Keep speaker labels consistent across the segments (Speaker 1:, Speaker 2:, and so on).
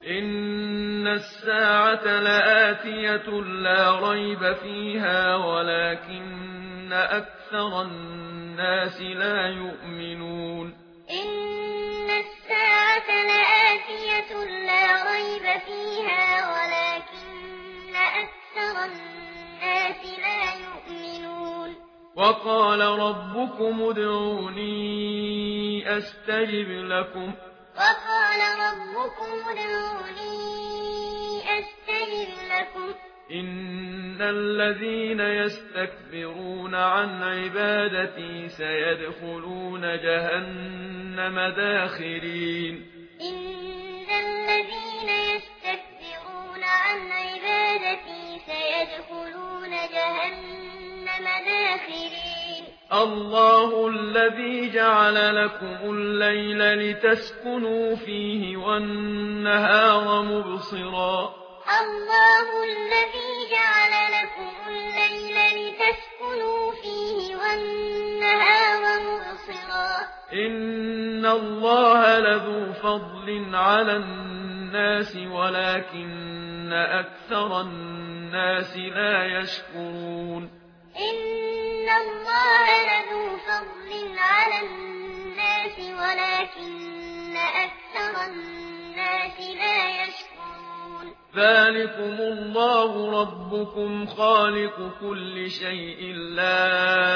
Speaker 1: إن الساعة لآتية لا ريب فيها ولكن أكثر الناس لا يؤمنون
Speaker 2: إن الساعة لآتية لا ريب فيها ولكن أكثر الناس لا يؤمنون
Speaker 1: وقال ربكم ادعوني أستجب لكم
Speaker 2: وقال ربكم ادعوني أستجب لكم
Speaker 1: إن الذين يستكبرون عن عبادتي سيدخلون جهنم داخرين
Speaker 2: إن الذين يستكبرون عن عبادتي سيدخلون جهنم داخرين
Speaker 1: الله الذي جعل لكم الليل لتسكنوا فيه والنهار مبصرا
Speaker 2: الله الذي جعل لكم الليل لتسكنوا فيه والنهار مبصرا
Speaker 1: إن الله لذو فضل على الناس ولكن أكثر الناس لا يشكرون
Speaker 2: إن الله لذو فضل على الناس ولكن أكثر الناس لا يشكرون
Speaker 1: ذلكم الله ربكم خالق كل شيء لا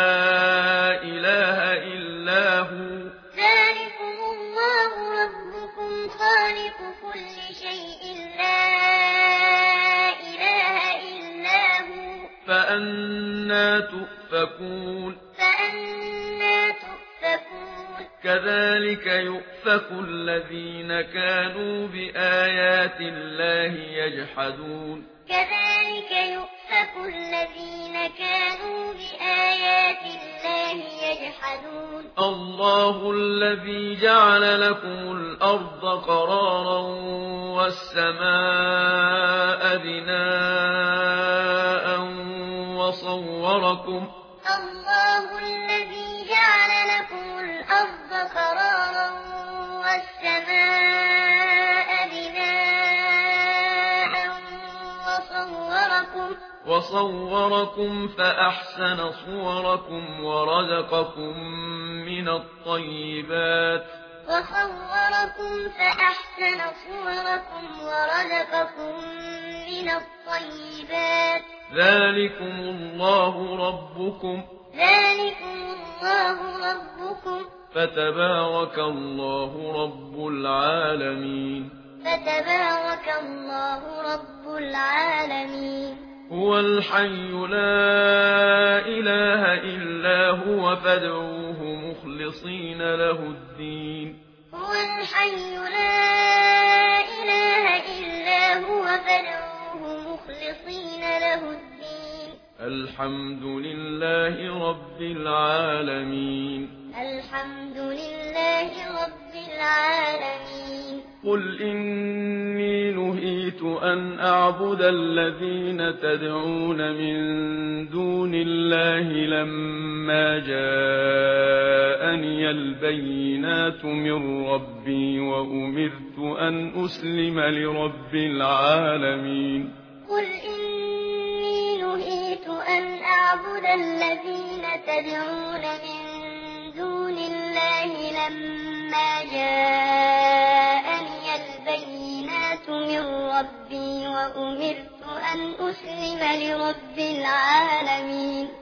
Speaker 1: إله إلا هو
Speaker 2: ذلكم الله ربكم خالق كل شيء لا إله إلا هو
Speaker 1: فأنى تؤفكون كذلك يؤفك الذين كانوا بآيات الله يجحدون
Speaker 2: كذلك يؤفك الذين كانوا بآيات الله يجحدون
Speaker 1: الله الذي جعل لكم الأرض قرارا والسماء بناء وصوركم
Speaker 2: الله الذي جعل لكم الأرض قرارا والسماء بناء
Speaker 1: وصوركم فأحسن صوركم ورزقكم من الطيبات ذلكم الله ربكم فتبارك الله رب العالمين هو الحي لا إله إلا هو فادعوه مخلصين له الدين
Speaker 2: هو الحي لا إله إلا هو فادعوه مخلصين له الدين
Speaker 1: الحمد لله رب العالمين
Speaker 2: الحمد لله رب العالمين
Speaker 1: قل إني نهيت أن أعبد الذين تدعون من دون الله لما جاءني البينات من ربي وأمرت أن أسلم لرب العالمين
Speaker 2: قل إني نهيت أن أعبد الذين تدعون من دون الله لما جاءني البينات من ربي وأمرت أن أسلم لرب العالمين